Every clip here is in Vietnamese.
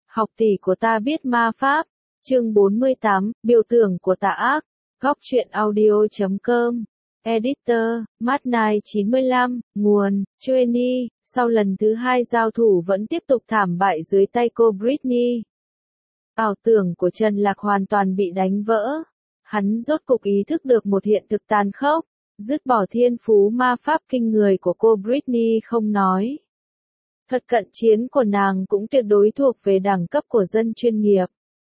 Học tỷ của ta biết ma pháp. Chương 48, biểu tượng của tà ác. Góc truyện audio.com. Editor, Matt Knight 95, nguồn, Joanie. Sau lần thứ 2 giao thủ vẫn tiếp tục thảm bại dưới tay cô Britney. Ảo tưởng của Trần Lạc hoàn toàn bị đánh vỡ. Hắn rốt cục ý thức được một hiện thực tàn khốc. Dứt bỏ thiên phú ma pháp kinh người của cô Britney không nói. Thuật cận chiến của nàng cũng tuyệt đối thuộc về đẳng cấp của dân chuyên nghiệp.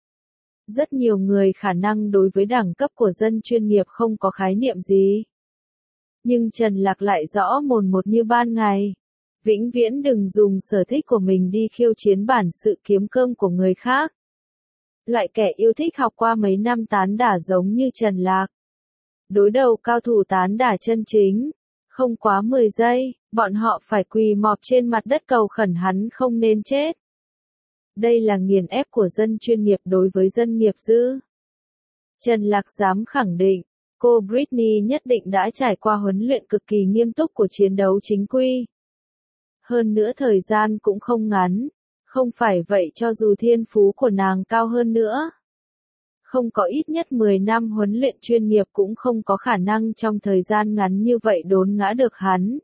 Rất nhiều người khả năng đối với đẳng cấp của dân chuyên nghiệp không có khái niệm gì. Nhưng Trần Lạc lại rõ mồn một như ban ngày. Vĩnh viễn đừng dùng sở thích của mình đi khiêu chiến bản sự kiếm cơm của người khác. Loại kẻ yêu thích học qua mấy năm tán đả giống như Trần Lạc. Đối đầu cao thủ tán đả chân chính. Không quá 10 giây, bọn họ phải quỳ mọp trên mặt đất cầu khẩn hắn không nên chết. Đây là nghiền ép của dân chuyên nghiệp đối với dân nghiệp dư. Trần Lạc dám khẳng định, cô Britney nhất định đã trải qua huấn luyện cực kỳ nghiêm túc của chiến đấu chính quy. Hơn nữa thời gian cũng không ngắn, không phải vậy cho dù thiên phú của nàng cao hơn nữa. Không có ít nhất 10 năm huấn luyện chuyên nghiệp cũng không có khả năng trong thời gian ngắn như vậy đốn ngã được hắn.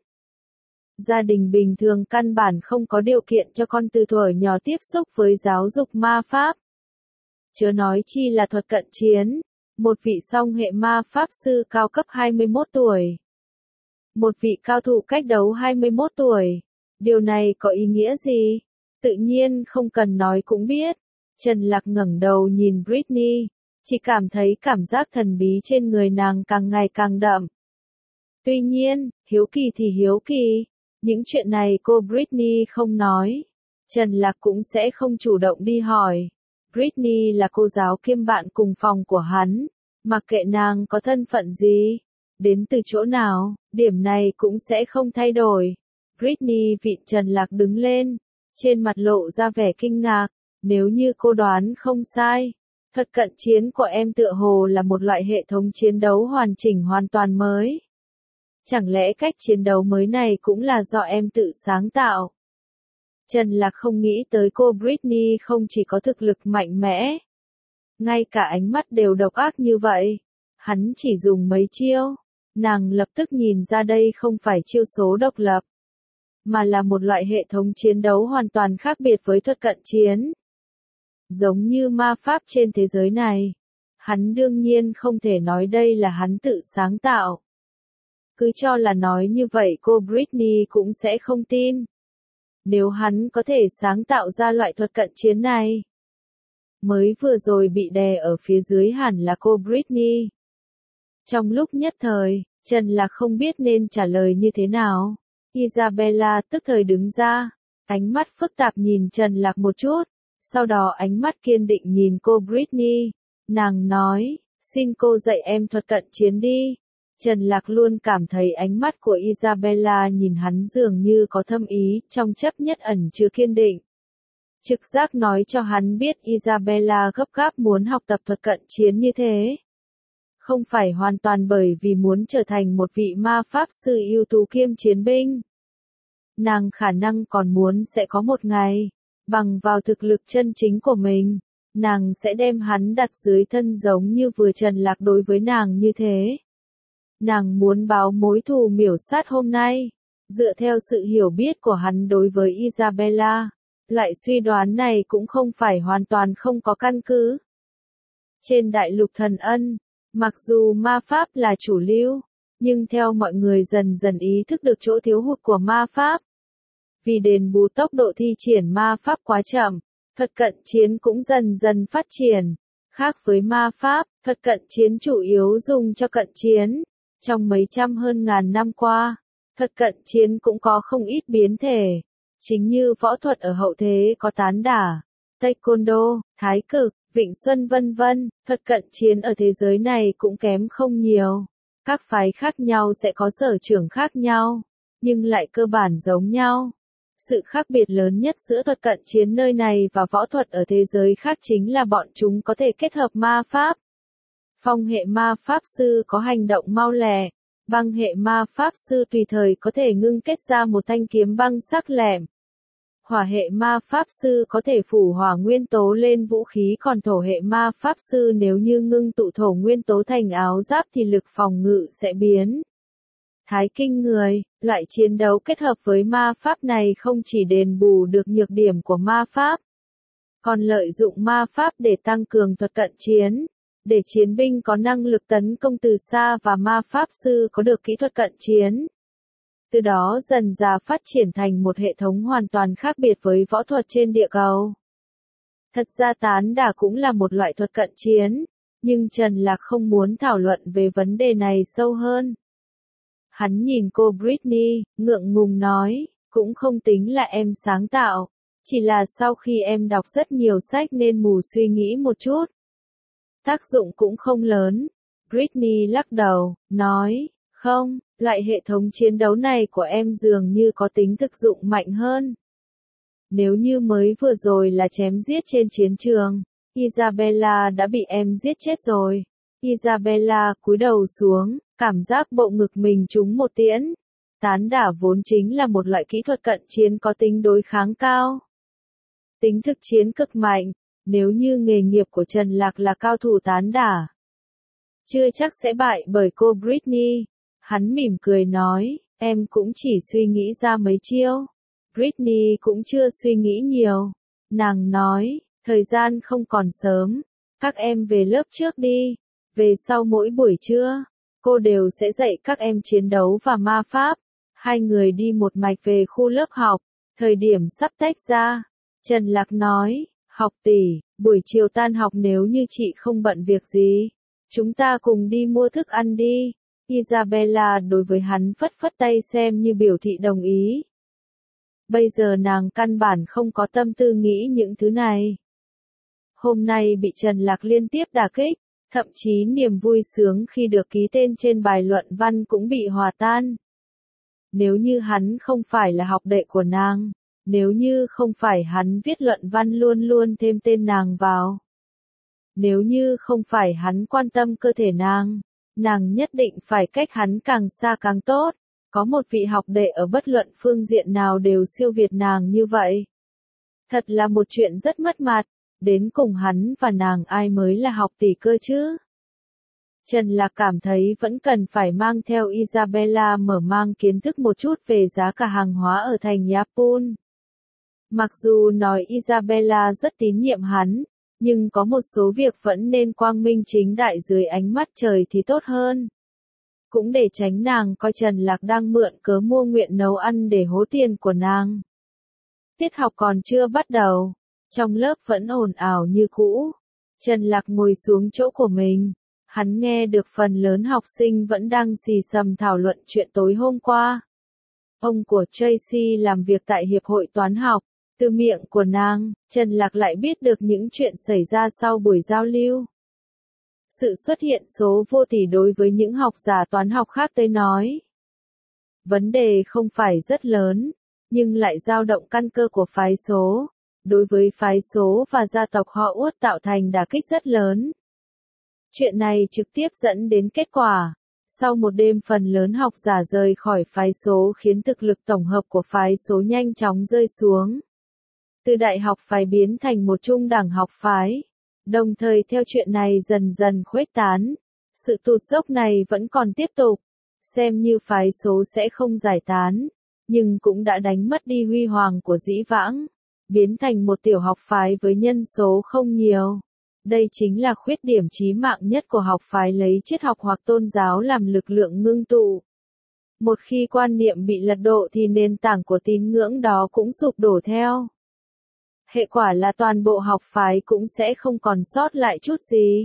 Gia đình bình thường căn bản không có điều kiện cho con từ thuở nhỏ tiếp xúc với giáo dục ma pháp. Chớ nói chi là thuật cận chiến, một vị song hệ ma pháp sư cao cấp 21 tuổi. Một vị cao thủ cách đấu 21 tuổi. Điều này có ý nghĩa gì? Tự nhiên không cần nói cũng biết. Trần Lạc ngẩng đầu nhìn Britney, chỉ cảm thấy cảm giác thần bí trên người nàng càng ngày càng đậm. Tuy nhiên, hiếu kỳ thì hiếu kỳ, những chuyện này cô Britney không nói. Trần Lạc cũng sẽ không chủ động đi hỏi. Britney là cô giáo kiêm bạn cùng phòng của hắn, mặc kệ nàng có thân phận gì, đến từ chỗ nào, điểm này cũng sẽ không thay đổi. Britney vịn Trần Lạc đứng lên, trên mặt lộ ra vẻ kinh ngạc, nếu như cô đoán không sai. Thuật cận chiến của em tựa hồ là một loại hệ thống chiến đấu hoàn chỉnh hoàn toàn mới. Chẳng lẽ cách chiến đấu mới này cũng là do em tự sáng tạo? Trần Lạc không nghĩ tới cô Britney không chỉ có thực lực mạnh mẽ. Ngay cả ánh mắt đều độc ác như vậy. Hắn chỉ dùng mấy chiêu. Nàng lập tức nhìn ra đây không phải chiêu số độc lập. Mà là một loại hệ thống chiến đấu hoàn toàn khác biệt với thuật cận chiến. Giống như ma pháp trên thế giới này. Hắn đương nhiên không thể nói đây là hắn tự sáng tạo. Cứ cho là nói như vậy cô Britney cũng sẽ không tin. Nếu hắn có thể sáng tạo ra loại thuật cận chiến này. Mới vừa rồi bị đè ở phía dưới hẳn là cô Britney. Trong lúc nhất thời, Trần Lạc không biết nên trả lời như thế nào. Isabella tức thời đứng ra, ánh mắt phức tạp nhìn Trần Lạc một chút, sau đó ánh mắt kiên định nhìn cô Britney. Nàng nói, xin cô dạy em thuật cận chiến đi. Trần Lạc luôn cảm thấy ánh mắt của Isabella nhìn hắn dường như có thâm ý, trong chấp nhất ẩn chứa kiên định. Trực giác nói cho hắn biết Isabella gấp gáp muốn học tập thuật cận chiến như thế. Không phải hoàn toàn bởi vì muốn trở thành một vị ma pháp sư ưu tú kiêm chiến binh. Nàng khả năng còn muốn sẽ có một ngày, bằng vào thực lực chân chính của mình, nàng sẽ đem hắn đặt dưới thân giống như vừa Trần Lạc đối với nàng như thế. Nàng muốn báo mối thù miểu sát hôm nay. Dựa theo sự hiểu biết của hắn đối với Isabella, loại suy đoán này cũng không phải hoàn toàn không có căn cứ. Trên đại lục thần ân, mặc dù ma pháp là chủ lưu, nhưng theo mọi người dần dần ý thức được chỗ thiếu hụt của ma pháp. Vì đền bù tốc độ thi triển ma pháp quá chậm, thuật cận chiến cũng dần dần phát triển. Khác với ma pháp, thuật cận chiến chủ yếu dùng cho cận chiến. Trong mấy trăm hơn ngàn năm qua, thuật cận chiến cũng có không ít biến thể. Chính như võ thuật ở hậu thế có tán đả, taekwondo, thái cực, vịnh xuân vân vân, thuật cận chiến ở thế giới này cũng kém không nhiều. Các phái khác nhau sẽ có sở trường khác nhau, nhưng lại cơ bản giống nhau. Sự khác biệt lớn nhất giữa thuật cận chiến nơi này và võ thuật ở thế giới khác chính là bọn chúng có thể kết hợp ma pháp. Phong hệ ma pháp sư có hành động mau lẹ, băng hệ ma pháp sư tùy thời có thể ngưng kết ra một thanh kiếm băng sắc lẹm. Hỏa hệ ma pháp sư có thể phủ hỏa nguyên tố lên vũ khí, còn thổ hệ ma pháp sư nếu như ngưng tụ thổ nguyên tố thành áo giáp thì lực phòng ngự sẽ biến thái kinh người. Loại chiến đấu kết hợp với ma pháp này không chỉ đền bù được nhược điểm của ma pháp, còn lợi dụng ma pháp để tăng cường thuật cận chiến, để chiến binh có năng lực tấn công từ xa và ma pháp sư có được kỹ thuật cận chiến. Từ đó dần dà phát triển thành một hệ thống hoàn toàn khác biệt với võ thuật trên địa cầu. Thật ra tán đả cũng là một loại thuật cận chiến, nhưng Trần Lạc không muốn thảo luận về vấn đề này sâu hơn. Hắn nhìn cô Britney, ngượng ngùng nói, cũng không tính là em sáng tạo, chỉ là sau khi em đọc rất nhiều sách nên mù suy nghĩ một chút. Tác dụng cũng không lớn. Britney lắc đầu, nói, không, loại hệ thống chiến đấu này của em dường như có tính thực dụng mạnh hơn. Nếu như mới vừa rồi là chém giết trên chiến trường, Isabella đã bị em giết chết rồi. Isabella cúi đầu xuống, cảm giác bộ ngực mình trúng một tiễn. Tán đả vốn chính là một loại kỹ thuật cận chiến có tính đối kháng cao, tính thực chiến cực mạnh. Nếu như nghề nghiệp của Trần Lạc là cao thủ tán đả, chưa chắc sẽ bại bởi cô Britney. Hắn mỉm cười nói, em cũng chỉ suy nghĩ ra mấy chiêu. Britney cũng chưa suy nghĩ nhiều. Nàng nói, thời gian không còn sớm, các em về lớp trước đi. Về sau mỗi buổi trưa, cô đều sẽ dạy các em chiến đấu và ma pháp. Hai người đi một mạch về khu lớp học. Thời điểm sắp tách ra, Trần Lạc nói, học tỷ, buổi chiều tan học nếu như chị không bận việc gì, chúng ta cùng đi mua thức ăn đi. Isabella đối với hắn phất phất tay xem như biểu thị đồng ý. Bây giờ nàng căn bản không có tâm tư nghĩ những thứ này. Hôm nay bị Trần Lạc liên tiếp đả kích, thậm chí niềm vui sướng khi được ký tên trên bài luận văn cũng bị hòa tan. Nếu như hắn không phải là học đệ của nàng, nếu như không phải hắn viết luận văn luôn luôn thêm tên nàng vào, nếu như không phải hắn quan tâm cơ thể nàng nhất định phải cách hắn càng xa càng tốt. Có một vị học đệ ở bất luận phương diện nào đều siêu việt nàng như vậy. Thật là một chuyện rất mất mặt, đến cùng hắn và nàng ai mới là học tỷ cơ chứ? Trần Lạc cảm thấy vẫn cần phải mang theo Isabella mở mang kiến thức một chút về giá cả hàng hóa ở thành Yapun. Mặc dù nói Isabella rất tín nhiệm hắn, nhưng có một số việc vẫn nên quang minh chính đại dưới ánh mắt trời thì tốt hơn. Cũng để tránh nàng coi Trần Lạc đang mượn cớ mua nguyện nấu ăn để hố tiền của nàng. Tiết học còn chưa bắt đầu, trong lớp vẫn ồn ào như cũ. Trần Lạc ngồi xuống chỗ của mình, hắn nghe được phần lớn học sinh vẫn đang xì xầm thảo luận chuyện tối hôm qua. Ông của Tracy làm việc tại Hiệp hội Toán học, từ miệng của nàng, Trần Lạc lại biết được những chuyện xảy ra sau buổi giao lưu. Sự xuất hiện số vô tỷ đối với những học giả toán học khác tới nói, vấn đề không phải rất lớn, nhưng lại dao động căn cơ của phái số. Đối với phái số và gia tộc họ Uất tạo thành đả kích rất lớn. Chuyện này trực tiếp dẫn đến kết quả. Sau một đêm phần lớn học giả rời khỏi phái số khiến thực lực tổng hợp của phái số nhanh chóng rơi xuống. Từ đại học phái biến thành một trung đẳng học phái. Đồng thời theo chuyện này dần dần khuếch tán. Sự tụt dốc này vẫn còn tiếp tục. Xem như phái số sẽ không giải tán, nhưng cũng đã đánh mất đi huy hoàng của dĩ vãng. Biến thành một tiểu học phái với nhân số không nhiều. Đây chính là khuyết điểm chí mạng nhất của học phái lấy triết học hoặc tôn giáo làm lực lượng ngưng tụ. Một khi quan niệm bị lật đổ thì nền tảng của tín ngưỡng đó cũng sụp đổ theo. Hệ quả là toàn bộ học phái cũng sẽ không còn sót lại chút gì.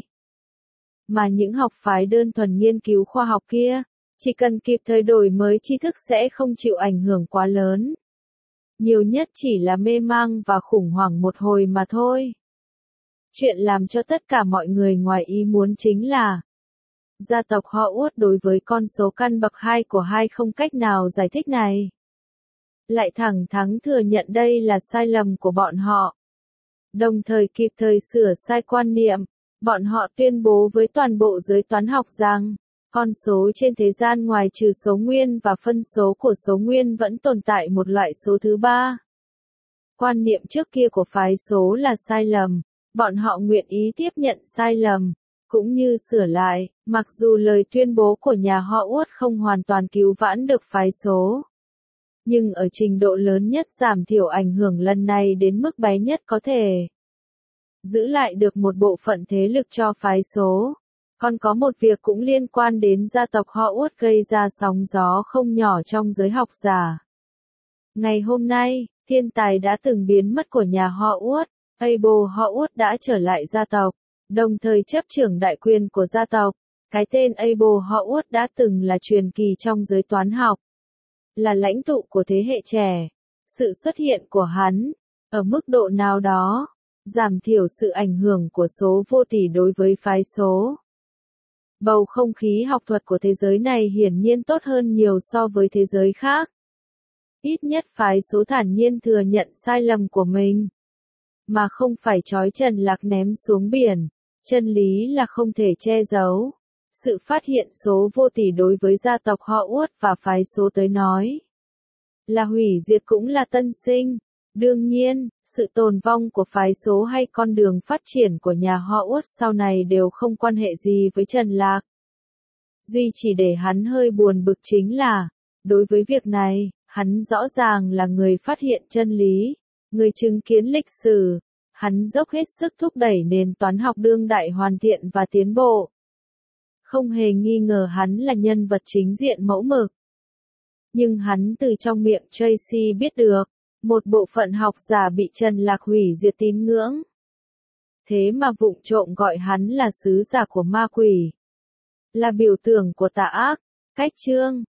Mà những học phái đơn thuần nghiên cứu khoa học kia, chỉ cần kịp thời đổi mới tri thức sẽ không chịu ảnh hưởng quá lớn. Nhiều nhất chỉ là mê mang và khủng hoảng một hồi mà thôi. Chuyện làm cho tất cả mọi người ngoài ý muốn chính là gia tộc họ Uất đối với con số căn bậc 2 của hai không cách nào giải thích này. Lại thẳng thắn thừa nhận đây là sai lầm của bọn họ. Đồng thời kịp thời sửa sai quan niệm, bọn họ tuyên bố với toàn bộ giới toán học rằng, con số trên thế gian ngoài trừ số nguyên và phân số của số nguyên vẫn tồn tại một loại số thứ ba. Quan niệm trước kia của phái số là sai lầm, bọn họ nguyện ý tiếp nhận sai lầm, cũng như sửa lại, mặc dù lời tuyên bố của nhà họ Uất không hoàn toàn cứu vãn được phái số. Nhưng ở trình độ lớn nhất giảm thiểu ảnh hưởng lần này đến mức bé nhất có thể. Giữ lại được một bộ phận thế lực cho phái số. Còn có một việc cũng liên quan đến gia tộc họ Uất gây ra sóng gió không nhỏ trong giới học giả. Ngày hôm nay, thiên tài đã từng biến mất của nhà họ Uất, Abel họ Uất đã trở lại gia tộc, đồng thời chấp trưởng đại quyền của gia tộc. Cái tên Abel họ Uất đã từng là truyền kỳ trong giới toán học, là lãnh tụ của thế hệ trẻ. Sự xuất hiện của hắn, ở mức độ nào đó, giảm thiểu sự ảnh hưởng của số vô tỷ đối với phái số. Bầu không khí học thuật của thế giới này hiển nhiên tốt hơn nhiều so với thế giới khác. Ít nhất phái số thản nhiên thừa nhận sai lầm của mình, mà không phải trói Trần Lạc ném xuống biển. Chân lý là không thể che giấu. Sự phát hiện số vô tỷ đối với gia tộc họ Uất và phái số tới nói là hủy diệt cũng là tân sinh. Đương nhiên, sự tồn vong của phái số hay con đường phát triển của nhà họ Uất sau này đều không quan hệ gì với Trần Lạc. Duy chỉ để hắn hơi buồn bực chính là, đối với việc này, hắn rõ ràng là người phát hiện chân lý, người chứng kiến lịch sử. Hắn dốc hết sức thúc đẩy nền toán học đương đại hoàn thiện và tiến bộ. Không hề nghi ngờ hắn là nhân vật chính diện mẫu mực. Nhưng hắn từ trong miệng Tracy biết được, một bộ phận học giả bị Trần Lạc hủy diệt tín ngưỡng. Thế mà vụng trộm gọi hắn là sứ giả của ma quỷ. Là biểu tượng của tà ác. Cách chương